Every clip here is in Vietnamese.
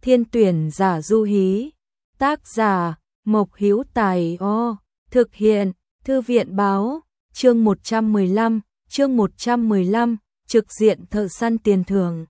Thiên tuyển giả du hí. Tác giả Mộc Hữu Tài. Thực hiện Thư viện báo. Chương 115, trực diện thợ săn tiền thưởng.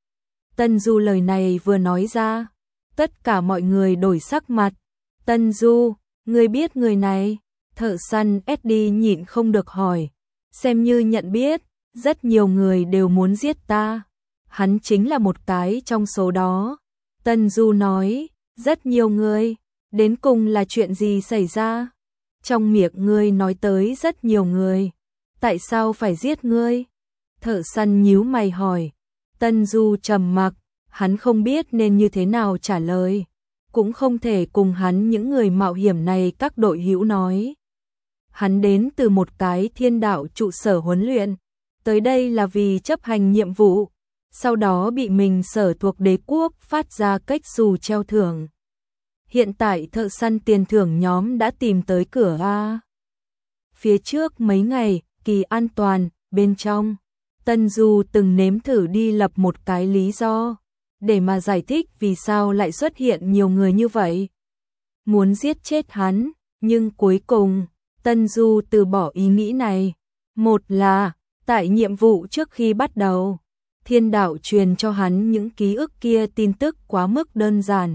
Tân Du lời này vừa nói ra, tất cả mọi người đổi sắc mặt. Tân Du, ngươi biết người này? Thợ săn Eddie nhịn không được hỏi. Xem như nhận biết, rất nhiều người đều muốn giết ta. Hắn chính là một cái trong số đó. Tân Du nói, rất nhiều người, đến cùng là chuyện gì xảy ra? Trong miệng ngươi nói tới rất nhiều người, tại sao phải giết ngươi? Thợ săn nhíu mày hỏi. Tân Du trầm mặc, hắn không biết nên như thế nào trả lời, cũng không thể cùng hắn những người mạo hiểm này các đội hữu nói. Hắn đến từ một cái thiên đạo trụ sở huấn luyện, tới đây là vì chấp hành nhiệm vụ, sau đó bị mình sở thuộc đế quốc phát ra cách xù treo thưởng. Hiện tại thợ săn tiền thưởng nhóm đã tìm tới cửa A. Phía trước mấy ngày, kỳ an toàn, bên trong, Tân Du từng nếm thử đi lập một cái lý do, để mà giải thích vì sao lại xuất hiện nhiều người như vậy. Muốn giết chết hắn, nhưng cuối cùng, Tân Du từ bỏ ý nghĩ này. Một là, tại nhiệm vụ trước khi bắt đầu, thiên đạo truyền cho hắn những ký ức kia tin tức quá mức đơn giản.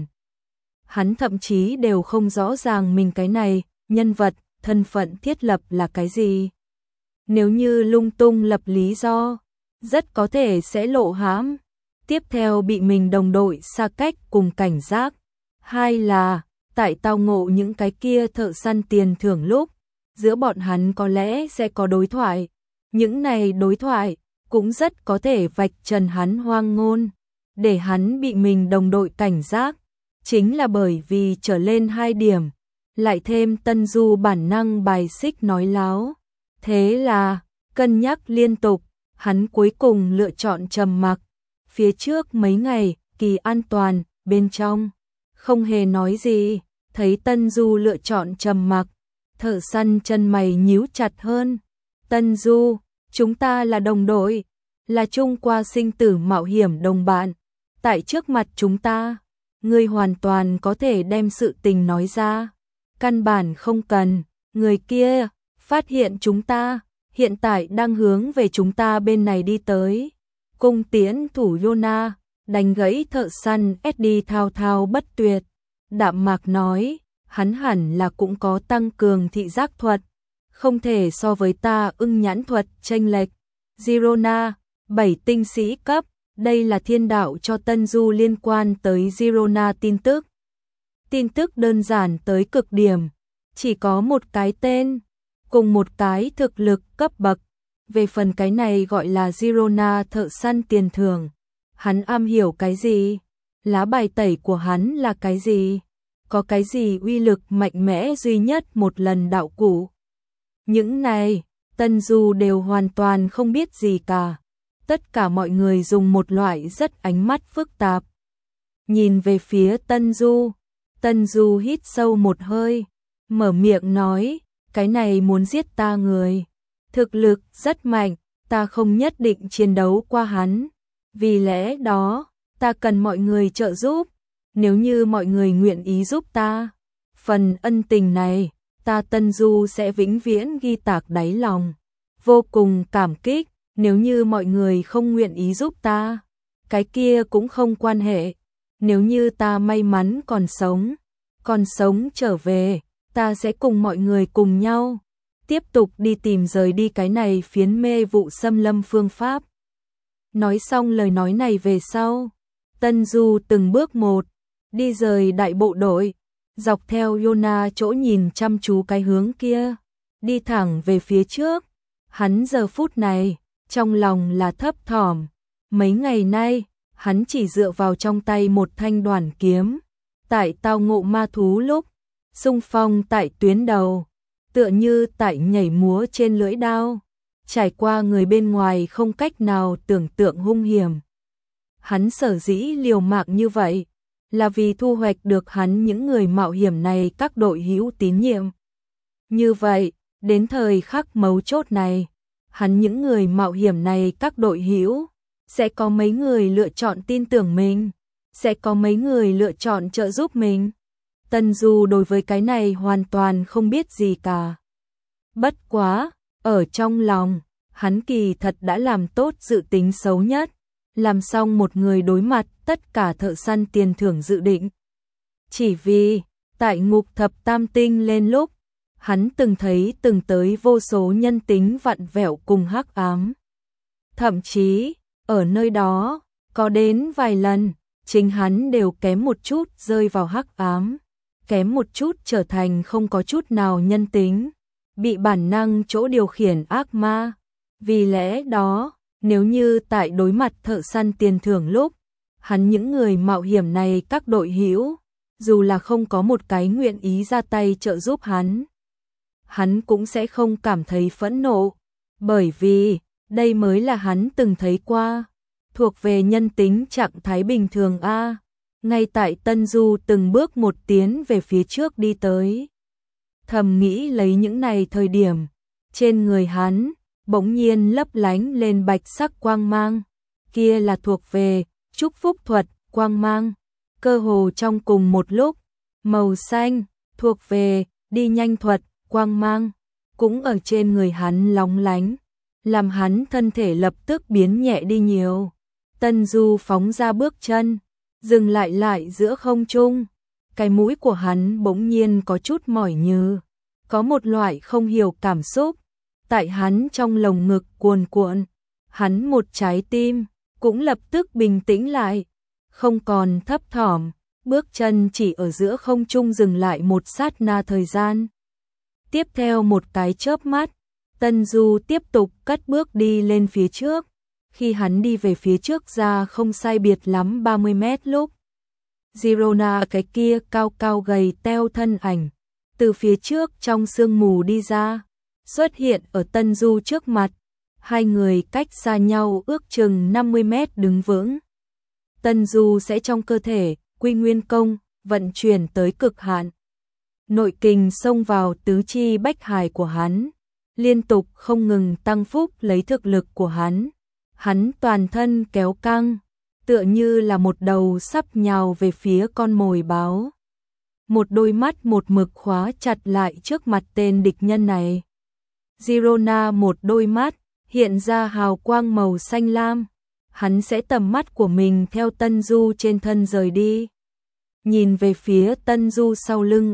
Hắn thậm chí đều không rõ ràng mình cái này, nhân vật, thân phận thiết lập là cái gì. Nếu như lung tung lập lý do, rất có thể sẽ lộ hãm. Tiếp theo bị mình đồng đội xa cách cùng cảnh giác. Hai là, tại tao ngộ những cái kia thợ săn tiền thưởng lúc, giữa bọn hắn có lẽ sẽ có đối thoại. Những này đối thoại cũng rất có thể vạch trần hắn hoang ngôn, để hắn bị mình đồng đội cảnh giác. Chính là bởi vì trở lên hai điểm, lại thêm Tân Du bản năng bài xích nói láo. Thế là, cân nhắc liên tục, hắn cuối cùng lựa chọn trầm mặc. Phía trước mấy ngày, kỳ an toàn, bên trong, không hề nói gì. Thấy Tân Du lựa chọn trầm mặc, thợ săn chân mày nhíu chặt hơn. Tân Du, chúng ta là đồng đội, là chung qua sinh tử mạo hiểm đồng bạn. Tại trước mặt chúng ta, ngươi hoàn toàn có thể đem sự tình nói ra. Căn bản không cần, người kia phát hiện chúng ta, hiện tại đang hướng về chúng ta bên này đi tới. Cung tiễn thủ Yona đánh gãy thợ săn Eddie thao thao bất tuyệt. Đạm mạc nói, hắn hẳn là cũng có tăng cường thị giác thuật, không thể so với ta ưng nhãn thuật chênh lệch. Girona, 7 tinh sĩ cấp, đây là thiên đạo cho Tân Du liên quan tới Girona tin tức. Tin tức đơn giản tới cực điểm, chỉ có một cái tên, cùng một cái thực lực cấp bậc. Về phần cái này gọi là Girona thợ săn tiền thưởng, hắn am hiểu cái gì? Lá bài tẩy của hắn là cái gì? Có cái gì uy lực mạnh mẽ duy nhất một lần đạo cụ? Những này, Tân Du đều hoàn toàn không biết gì cả. Tất cả mọi người dùng một loại rất ánh mắt phức tạp nhìn về phía Tân Du hít sâu một hơi, mở miệng nói, cái này muốn giết ta người, thực lực rất mạnh, ta không nhất định chiến đấu qua hắn. Vì lẽ đó, ta cần mọi người trợ giúp. Nếu như mọi người nguyện ý giúp ta, phần ân tình này, ta Tân Du sẽ vĩnh viễn ghi tạc đáy lòng. Vô cùng cảm kích. Nếu như mọi người không nguyện ý giúp ta, cái kia cũng không quan hệ. Nếu như ta may mắn còn sống trở về, ta sẽ cùng mọi người cùng nhau tiếp tục đi tìm rời đi cái này phiến mê vụ xâm lâm phương pháp. Nói xong lời nói này về sau, Tân Du từng bước một đi rời đại bộ đội, dọc theo Yona chỗ nhìn chăm chú cái hướng kia, đi thẳng về phía trước. Hắn giờ phút này trong lòng là thấp thỏm. Mấy ngày nay, hắn chỉ dựa vào trong tay một thanh đoản kiếm. Tại tao ngộ ma thú lúc, xung phong tại tuyến đầu, tựa như tại nhảy múa trên lưỡi đao, trải qua người bên ngoài không cách nào tưởng tượng hung hiểm. Hắn sở dĩ liều mạng như vậy, là vì thu hoạch được hắn những người mạo hiểm này các đội hữu tín nhiệm. Như vậy, đến thời khắc mấu chốt này, hắn những người mạo hiểm này các đội hữu sẽ có mấy người lựa chọn tin tưởng mình. sẽ có mấy người lựa chọn trợ giúp mình. Tân Du đối với cái này hoàn toàn không biết gì cả. Bất quá, ở trong lòng, hắn kỳ thật đã làm tốt dự tính xấu nhất, làm xong một người đối mặt tất cả thợ săn tiền thưởng dự định. Chỉ vì, tại ngục thập tam tinh lên lúc, hắn từng thấy từng tới vô số nhân tính vặn vẹo cùng hắc ám. Thậm chí, ở nơi đó, có đến vài lần, chính hắn đều kém một chút rơi vào hắc ám, kém một chút trở thành không có chút nào nhân tính, bị bản năng chỗ điều khiển ác ma. Vì lẽ đó, nếu như tại đối mặt thợ săn tiền thưởng lúc, hắn những người mạo hiểm này các đội hữu, dù là không có một cái nguyện ý ra tay trợ giúp hắn cũng sẽ không cảm thấy phẫn nộ, bởi vì đây mới là hắn từng thấy qua, thuộc về nhân tính trạng thái bình thường a. Ngay tại Tân Du từng bước một tiến về phía trước đi tới, thầm nghĩ lấy những này thời điểm, trên người hắn bỗng nhiên lấp lánh lên bạch sắc quang mang, kia là thuộc về chúc phúc thuật quang mang, cơ hồ trong cùng một lúc, màu xanh thuộc về đi nhanh thuật quang mang cũng ở trên người hắn lóng lánh, làm hắn thân thể lập tức biến nhẹ đi nhiều. Tân Du phóng ra bước chân, dừng lại giữa không trung, cái mũi của hắn bỗng nhiên có chút mỏi nhừ, có một loại không hiểu cảm xúc tại hắn trong lồng ngực cuồn cuộn, hắn một trái tim cũng lập tức bình tĩnh lại, không còn thấp thỏm, bước chân chỉ ở giữa không trung dừng lại một sát na thời gian. Tiếp theo một cái chớp mắt, Tân Du tiếp tục cất bước đi lên phía trước. Khi hắn đi về phía trước ra không sai biệt lắm 30 mét lúc, Girona cái kia cao cao gầy teo thân ảnh, từ phía trước trong sương mù đi ra, xuất hiện ở Tân Du trước mặt, hai người cách xa nhau ước chừng 50 mét đứng vững. Tân Du sẽ trong cơ thể, Quy Nguyên Công, vận chuyển tới cực hạn. Nội kình xông vào tứ chi bách hải của hắn, liên tục không ngừng tăng phúc lấy thực lực của hắn. Hắn toàn thân kéo căng, tựa như là một đầu sắp nhào về phía con mồi báo. Một đôi mắt một mực khóa chặt lại trước mặt tên địch nhân này. Girona một đôi mắt, hiện ra hào quang màu xanh lam. Hắn sẽ tầm mắt của mình theo Tân Du trên thân rời đi. Nhìn về phía Tân Du sau lưng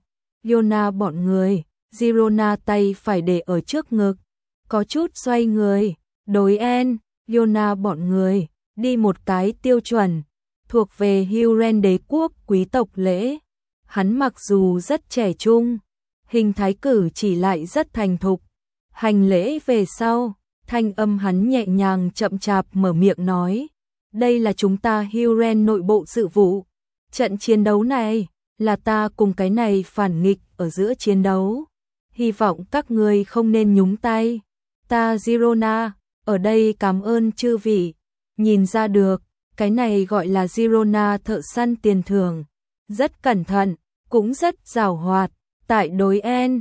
Yona bọn người, Girona tay phải để ở trước ngực, có chút xoay người, đối Yona bọn người, đi một cái tiêu chuẩn, thuộc về Huren đế quốc quý tộc lễ. Hắn mặc dù rất trẻ trung, hình thái cử chỉ lại rất thành thục. Hành lễ về sau, thanh âm hắn nhẹ nhàng chậm chạp mở miệng nói, đây là chúng ta Huren nội bộ sự vụ. Trận chiến đấu này, là ta cùng cái này phản nghịch ở giữa chiến đấu. Hy vọng các ngươi không nên nhúng tay. Ta Girona, ở đây cảm ơn chư vị. Nhìn ra được, cái này gọi là Girona thợ săn tiền thưởng. Rất cẩn thận, cũng rất giàu hoạt. Tại đối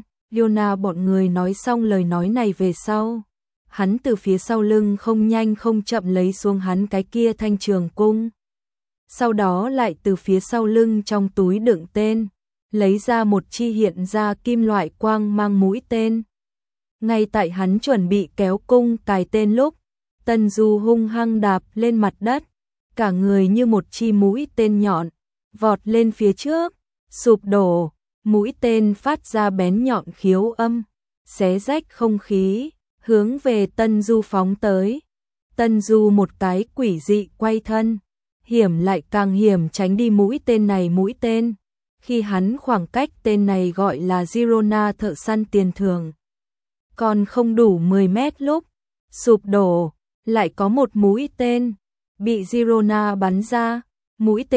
Yona bọn người nói xong lời nói này về sau. Hắn từ phía sau lưng không nhanh không chậm lấy xuống hắn cái kia thanh trường cung. Sau đó lại từ phía sau lưng trong túi đựng tên, lấy ra một chi hiện ra kim loại quang mang mũi tên. Ngay tại hắn chuẩn bị kéo cung cài tên lúc, Tân Du hung hăng đạp lên mặt đất, cả người như một chi mũi tên nhọn, vọt lên phía trước, sụp đổ, mũi tên phát ra bén nhọn khiếu âm, xé rách không khí, hướng về Tân Du phóng tới. Tân Du một cái quỷ dị quay thân, hiểm lại càng hiểm tránh đi mũi tên này mũi tên. Khi hắn khoảng cách tên này gọi là Girona thợ săn tiền thưởng, còn không đủ 10 mét lúc, sụp đổ, lại có một mũi tên, bị Girona bắn ra. Mũi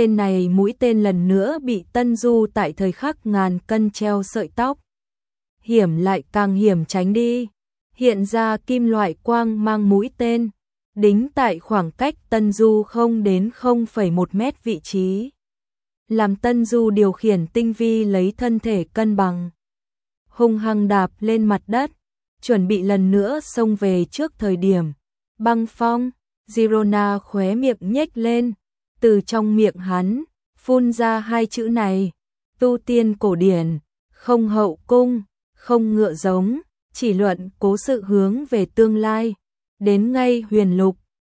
tên lần nữa bị Tân Du tại thời khắc ngàn cân treo sợi tóc. Hiểm lại càng hiểm tránh đi, hiện ra kim loại quang mang mũi tên, đính tại khoảng cách Tân Du không đến 0,1 mét vị trí. Làm Tân Du điều khiển tinh vi lấy thân thể cân bằng, hung hăng đạp lên mặt đất, chuẩn bị lần nữa xông về trước thời điểm. Băng phong, Girona khóe miệng nhếch lên, Từ trong miệng hắn, phun ra hai chữ này, tu tiên cổ điển, không hậu cung, không ngựa giống, chỉ luận cố sự hướng về tương lai. Đến ngay huyền lục,